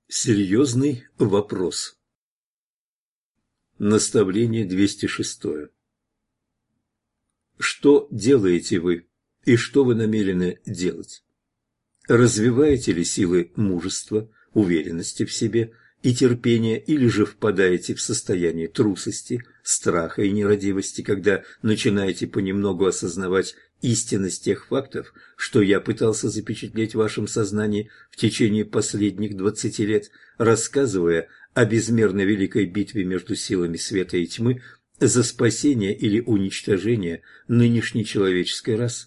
Серьезный вопрос. Наставление 206. Что делаете вы и что вы намерены делать? Развиваете ли силы мужества, уверенности в себе и терпения, или же впадаете в состояние трусости, страха и нерадивости, когда начинаете понемногу осознавать истинность тех фактов, что я пытался запечатлеть в вашем сознании в течение последних 20 лет, рассказывая о безмерно великой битве между силами света и тьмы за спасение или уничтожение нынешней человеческой расы?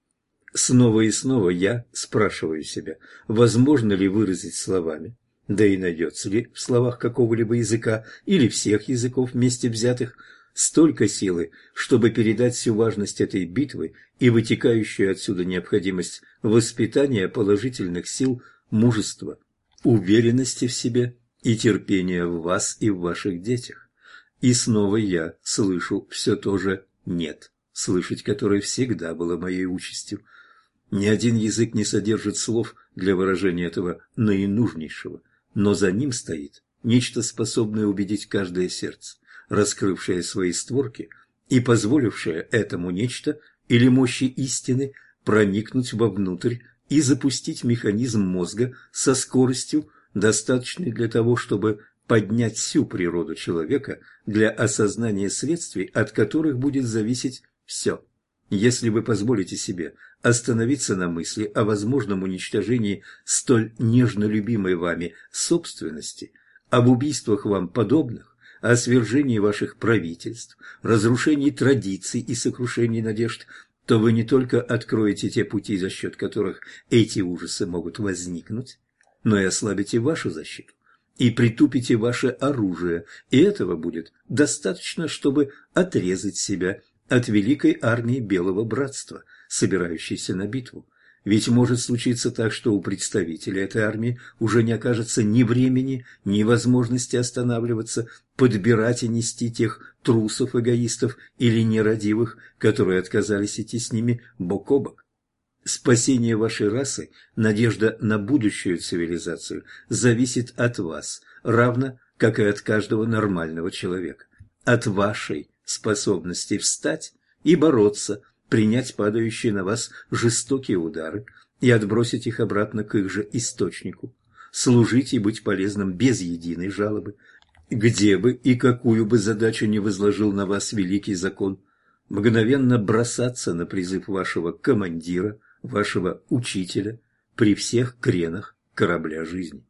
Снова и снова я спрашиваю себя, возможно ли выразить словами, да и найдется ли в словах какого-либо языка или всех языков вместе взятых столько силы, чтобы передать всю важность этой битвы и вытекающую отсюда необходимость воспитания положительных сил мужества, уверенности в себе и терпения в вас и в ваших детях. И снова я слышу все то же «нет», слышать которое всегда было моей участью. Ни один язык не содержит слов для выражения этого наинужнейшего, но за ним стоит нечто, способное убедить каждое сердце, раскрывшее свои створки и позволившее этому нечто или мощи истины проникнуть вовнутрь и запустить механизм мозга со скоростью, достаточной для того, чтобы поднять всю природу человека для осознания следствий, от которых будет зависеть все. Если вы позволите себе остановиться на мысли о возможном уничтожении столь нежно любимой вами собственности, об убийствах вам подобных, о свержении ваших правительств, разрушении традиций и сокрушении надежд, то вы не только откроете те пути, за счет которых эти ужасы могут возникнуть, но и ослабите вашу защиту и притупите ваше оружие, и этого будет достаточно, чтобы отрезать себя от великой армии Белого Братства, собирающейся на битву. Ведь может случиться так, что у представителей этой армии уже не окажется ни времени, ни возможности останавливаться, подбирать и нести тех трусов, эгоистов или нерадивых, которые отказались идти с ними бок о бок. Спасение вашей расы, надежда на будущую цивилизацию зависит от вас, равно как и от каждого нормального человека, от вашей способности встать и бороться, принять падающие на вас жестокие удары и отбросить их обратно к их же источнику, служить и быть полезным без единой жалобы, где бы и какую бы задачу ни возложил на вас великий закон, мгновенно бросаться на призыв вашего командира, вашего учителя при всех кренах корабля жизни.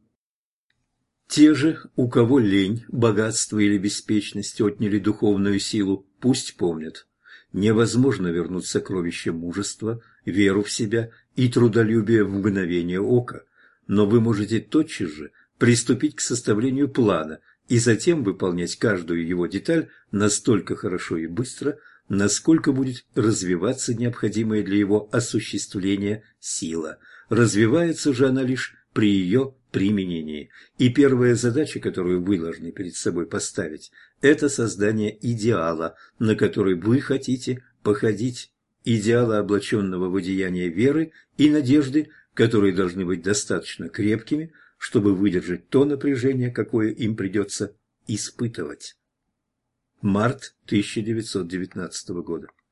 Те же, у кого лень, богатство или беспечность отняли духовную силу, пусть помнят: невозможно вернуть сокровище мужества, веру в себя и трудолюбие в мгновение ока, но вы можете тотчас же приступить к составлению плана и затем выполнять каждую его деталь настолько хорошо и быстро, насколько будет развиваться необходимая для его осуществления сила. Развивается же она лишь при ее применении. И первая задача, которую вы должны перед собой поставить, это создание идеала, на который вы хотите походить, идеала, облаченного в одеяние веры и надежды, которые должны быть достаточно крепкими, чтобы выдержать то напряжение, какое им придется испытывать. Март 1919 года.